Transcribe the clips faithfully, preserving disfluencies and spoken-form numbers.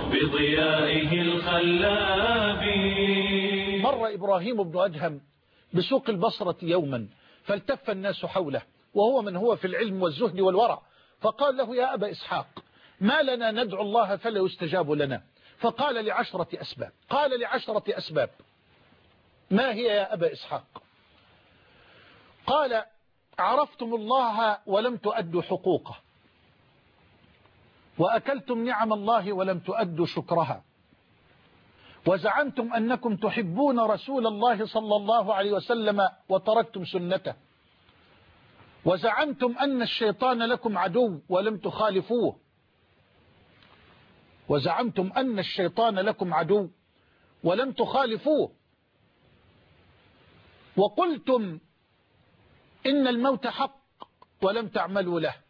بضيائه الخلاب. مر إبراهيم بن أدهم بسوق البصرة يوما فالتف الناس حوله وهو من هو في العلم والزهد والورع، فقال له: يا أبا إسحاق، ما لنا ندعو الله فلا يستجاب لنا؟ فقال: لعشرة أسباب. قال: لعشرة أسباب. ما هي يا أبا إسحاق؟ قال: عرفتم الله ولم تؤدوا حقوقه، وأكلتم نعم الله ولم تؤدوا شكرها، وزعمتم أنكم تحبون رسول الله صلى الله عليه وسلم وتركتم سنته، وزعمتم أن الشيطان لكم عدو ولم تخالفوه، وزعمتم أن الشيطان لكم عدو ولم تخالفوه، وقلتم إن الموت حق ولم تعملوا له،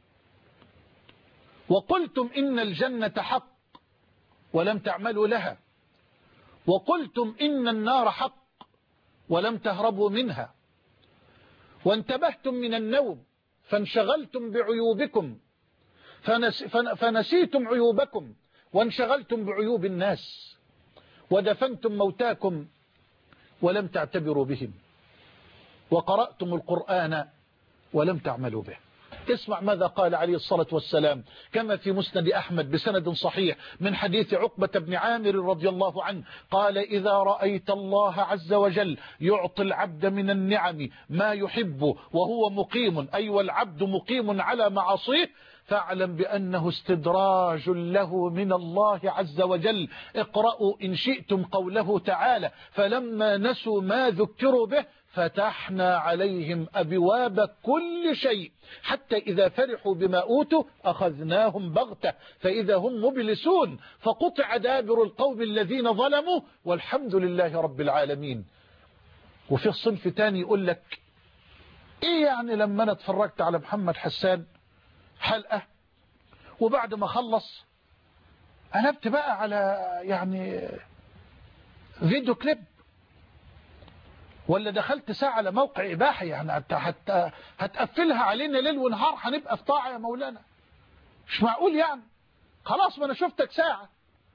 وقلتم إن الجنة حق ولم تعملوا لها، وقلتم إن النار حق ولم تهربوا منها، وانتبهتم من النوم فانشغلتم بعيوبكم فنس فنسيتم عيوبكم وانشغلتم بعيوب الناس، ودفنتم موتاكم ولم تعتبروا بهم، وقرأتم القرآن ولم تعملوا به. اسمع ماذا قال عليه الصلاة والسلام كما في مسند أحمد بسند صحيح من حديث عقبة بن عامر رضي الله عنه قال: إذا رأيت الله عز وجل يعطي العبد من النعم ما يحب وهو مقيم، أي والعبد مقيم على معاصيه، فاعلم بأنه استدراج له من الله عز وجل. اقرأوا إن شئتم قوله تعالى: فلما نسوا ما ذكروا به فتحنا عليهم أبواب كل شيء حتى إذا فرحوا بما أوتوا أخذناهم بغتة فإذا هم مبلسون، فقطع دابر القوم الذين ظلموا والحمد لله رب العالمين. وفي الصنف تاني يقول لك: إيه يعني لما أنا اتفرجت على محمد حسان حلقة وبعد ما خلص قلبت بقى على يعني فيديو كليب، ولا دخلت ساعة على موقع إباحي، يعني حتى هتقفلها علينا ليل ونهار هنبقى في طاعة يا مولانا؟ مش معقول يعني. خلاص ما أنا شفتك ساعة،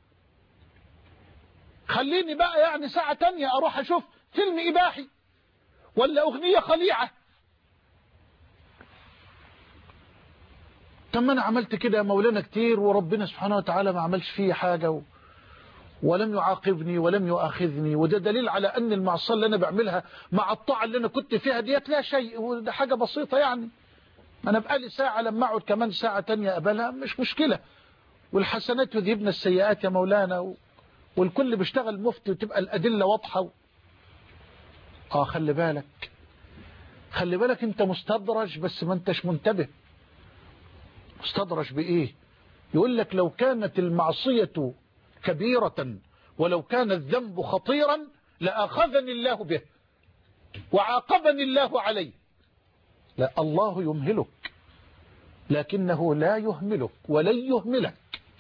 خليني بقى يعني ساعة تانية أروح أشوف فيلم إباحي ولا أغنية خليعة. طب ما أنا عملت كده يا مولانا كتير وربنا سبحانه وتعالى ما عملش فيه حاجة و... ولم يعاقبني ولم يؤاخذني، وده دليل على أن المعصية اللي أنا بعملها مع الطاعة اللي أنا كنت فيها ديت لا شيء، وده حاجة بسيطة يعني. أنا بقالي ساعة لما أقعد كمان ساعة تانية أقبلها مش مشكلة، والحسنات يذهبن السيئات يا مولانا، و... والكل بيشتغل مفتي وتبقى الأدلة واضحة و... آه خلي بالك خلي بالك أنت مستدرج بس ما أنتش منتبه. مستدرج بإيه؟ يقول لك: لو كانت المعصية كبيرة ولو كان الذنب خطيرا لأخذني الله به وعاقبني الله عليه. لا، الله يمهلك لكنه لا يهملك ولن يهملك.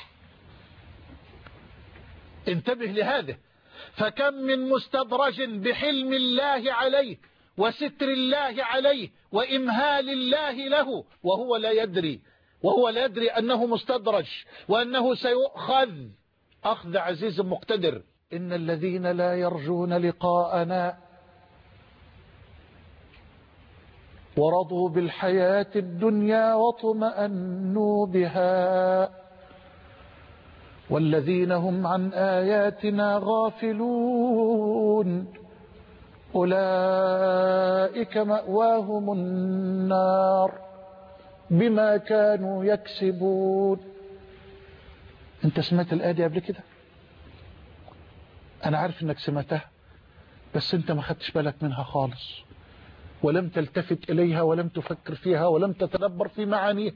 انتبه لهذا. فكم من مستدرج بحلم الله عليه وستر الله عليه وإمهال الله له وهو لا يدري وهو لا يدري أنه مستدرج وأنه سيؤخذ أخذ عزيز مقتدر. إن الذين لا يرجون لقاءنا ورضوا بالحياة الدنيا واطمأنوا بها والذين هم عن آياتنا غافلون أولئك مأواهم النار بما كانوا يكسبون. انت سمعت الآية دي قبل كده؟ انا عارف انك سمعتها بس انت ما خدتش بالك منها خالص، ولم تلتفت اليها ولم تفكر فيها ولم تتدبر في معانيها.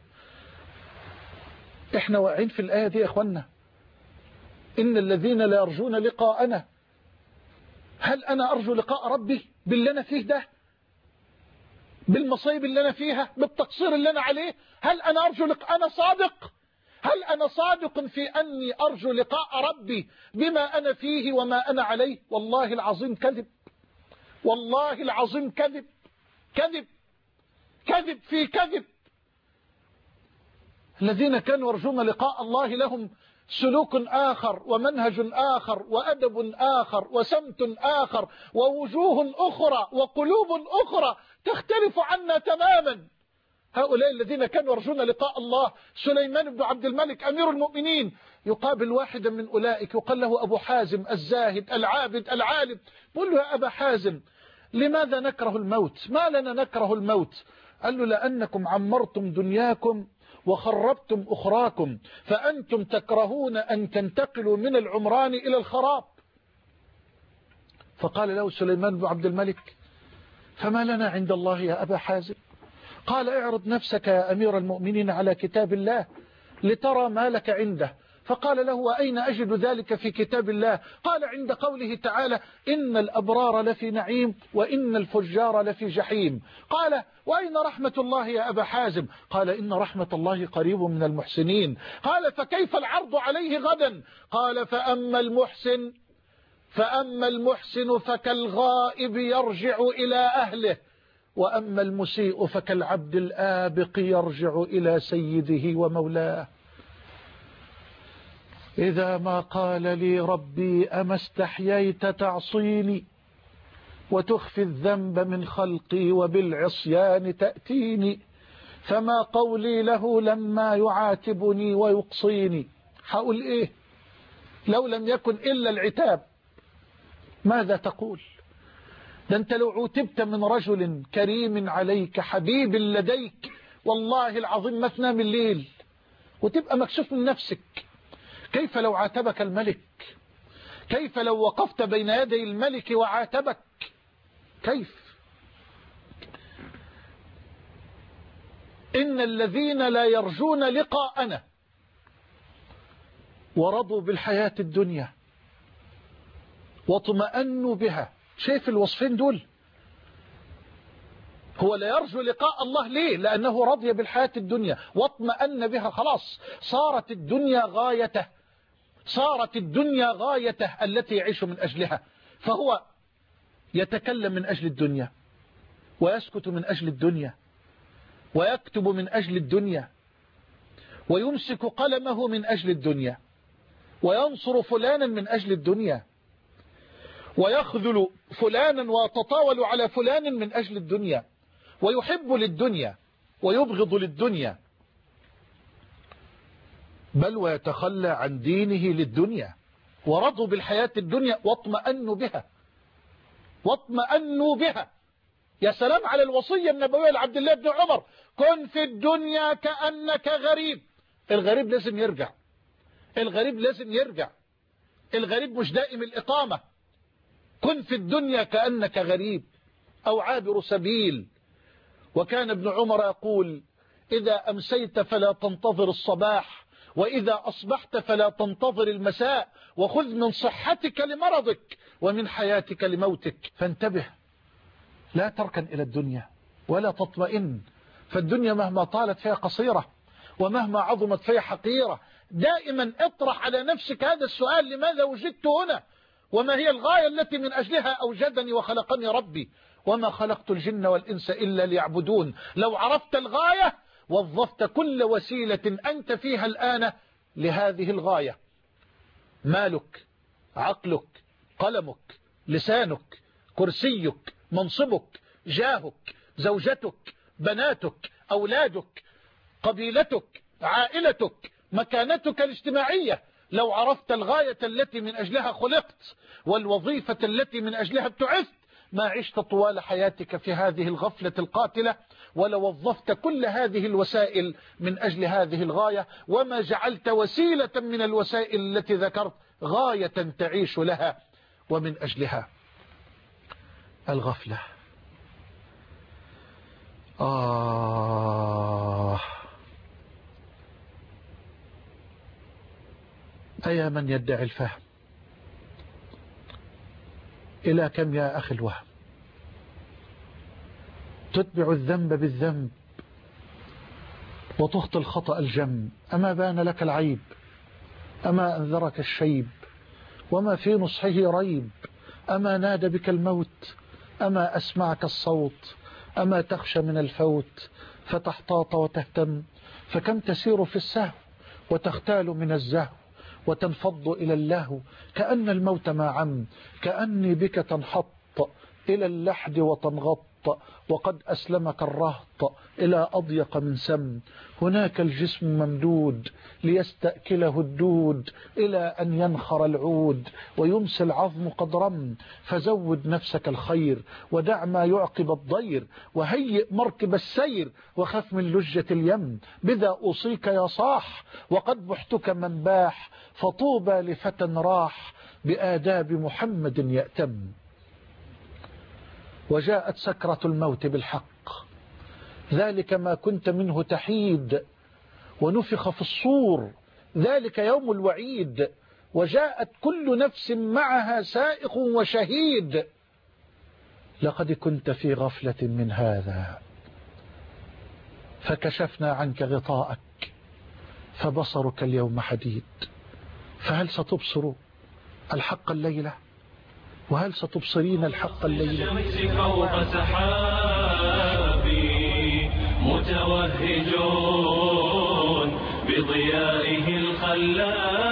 احنا واقعين في الآية دي يا اخوانا. ان الذين لا يرجون لقاءنا، هل انا ارجو لقاء ربي باللي انا فيه ده، بالمصايب اللي انا فيها، بالتقصير اللي انا عليه؟ هل انا ارجو لقاء؟ انا صادق؟ هل أنا صادق في أني أرجو لقاء ربي بما أنا فيه وما أنا عليه؟ والله العظيم كذب، والله العظيم كذب كذب كذب في كذب. الذين كانوا يرجون لقاء الله لهم سلوك آخر ومنهج آخر وأدب آخر وسمت آخر ووجوه أخرى وقلوب أخرى تختلف عنا تماما. هؤلاء الذين كانوا يرجون لقاء الله، سليمان بن عبد الملك أمير المؤمنين يقابل واحدا من أولئك يقال له أبو حازم الزاهد العابد العالم، قل له يا أبا حازم لماذا نكره الموت؟ ما لنا نكره الموت؟ قال له لأنكم عمرتم دنياكم وخربتم أخراكم، فأنتم تكرهون أن تنتقلوا من العمران إلى الخراب. فقال له سليمان بن عبد الملك فما لنا عند الله يا أبا حازم؟ قال اعرض نفسك يا أمير المؤمنين على كتاب الله لترى ما لك عنده. فقال له وأين أجد ذلك في كتاب الله؟ قال عند قوله تعالى إن الأبرار لفي نعيم وإن الفجار لفي جحيم. قال وأين رحمة الله يا أبا حازم؟ قال إن رحمة الله قريب من المحسنين. قال فكيف العرض عليه غدا؟ قال فأما المحسن فأما المحسن فكالغائب يرجع إلى أهله، وأما المسيء فكالعبد الآبق يرجع إلى سيده ومولاه. إذا ما قال لي ربي أما استحييت تعصيني وتخفي الذنب من خلقي وبالعصيان تأتيني، فما قولي له لما يعاتبني ويقصيني. حقول إيه لو لم يكن إلا العتاب؟ ماذا تقول؟ ده أنت لو عوتبت من رجل كريم عليك حبيب لديك والله العظيم ما تنام الليل وتبقى مكسوف من نفسك. كيف لو عاتبك الملك؟ كيف لو وقفت بين يدي الملك وعاتبك؟ كيف؟ إن الذين لا يرجون لقاءنا ورضوا بالحياة الدنيا واطمأنوا بها، شايف الوصفين دول؟ هو لا يرجو لقاء الله ليه؟ لأنه رضي بالحياة الدنيا واطمأن بها، خلاص صارت الدنيا غايته، صارت الدنيا غايته التي يعيش من أجلها، فهو يتكلم من أجل الدنيا ويسكت من أجل الدنيا ويكتب من أجل الدنيا ويمسك قلمه من أجل الدنيا وينصر فلانا من أجل الدنيا ويخذل فلانا ويتطاول على فلان من أجل الدنيا ويحب للدنيا ويبغض للدنيا، بل ويتخلى عن دينه للدنيا. ورضوا بالحياة الدنيا واطمأنوا بها، واطمأنوا بها. يا سلام على الوصية النبوية لعبد الله بن عمر، كن في الدنيا كأنك غريب. الغريب لازم يرجع، الغريب لازم يرجع، الغريب مش دائم الإقامة. كن في الدنيا كأنك غريب أو عابر سبيل. وكان ابن عمر يقول إذا أمسيت فلا تنتظر الصباح، وإذا أصبحت فلا تنتظر المساء، وخذ من صحتك لمرضك ومن حياتك لموتك. فانتبه، لا تركن إلى الدنيا ولا تطمئن، فالدنيا مهما طالت فيها قصيرة ومهما عظمت فيها حقيرة. دائما اطرح على نفسك هذا السؤال: لماذا وجدت هنا؟ وما هي الغاية التي من أجلها أوجدني وخلقني ربي؟ وما خلقت الجن والإنس إلا ليعبدون. لو عرفت الغاية وظفت كل وسيلة أنت فيها الآن لهذه الغاية. مالك، عقلك، قلمك، لسانك، كرسيك، منصبك، جاهك، زوجتك، بناتك، أولادك، قبيلتك، عائلتك، مكانتك الاجتماعية. لو عرفت الغاية التي من أجلها خلقت والوظيفة التي من أجلها ابتعثت ما عشت طوال حياتك في هذه الغفلة القاتلة، ولو وظفت كل هذه الوسائل من أجل هذه الغاية، وما جعلت وسيلة من الوسائل التي ذكرت غاية تعيش لها ومن أجلها. الغفلة. آه أيا من يدعي الفهم، إلى كم يا أخي الوهم؟ تتبع الذنب بالذنب وتخطي الخطأ الجم. أما بان لك العيب، أما أنذرك الشيب، وما في نصحه ريب، أما نادى بك الموت، أما أسمعك الصوت، أما تخشى من الفوت فتحتاط وتهتم، فكم تسير في السهو وتختال من الزهو، وتنفض إلى اللهو، كأن الموت ما عم، كأني بك تنحط إلى اللحد وتنغط، وقد أسلمك الرهط إلى أضيق من سم. هناك الجسم ممدود ليستأكله الدود، إلى أن ينخر العود ويمسي العظم قد رم. فزود نفسك الخير ودع ما يعقب الضير، وهيئ مركب السير وخف من لجة اليم. بذا أوصيك يا صاح وقد بحتك من باح، فطوبى لفتى راح بآداب محمد يأتم. وجاءت سكرة الموت بالحق، ذلك ما كنت منه تحيد، ونفخ في الصور، ذلك يوم الوعيد. وجاءت كل نفس معها سائق وشهيد، لقد كنت في غفلة من هذا، فكشفنا عنك غطاءك فبصرك اليوم حديد. فهل ستبصر الحق الليلة؟ وهل ستبصرين الحق الليلة؟ الشمس فوق سحابي متوهجون بضيائه الخلاب.